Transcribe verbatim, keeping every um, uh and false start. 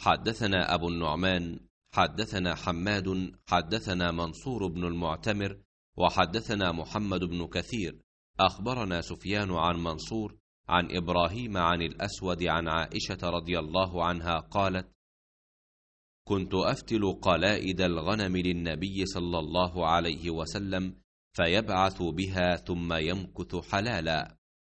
حدثنا أبو النعمان حدثنا حماد حدثنا منصور بن المعتمر وحدثنا محمد بن كثير أخبرنا سفيان عن منصور عن إبراهيم عن الأسود عن عائشة رضي الله عنها قالت: كنت أفتل قلائد الغنم للنبي صلى الله عليه وسلم فيبعث بها ثم يمكث حلالا.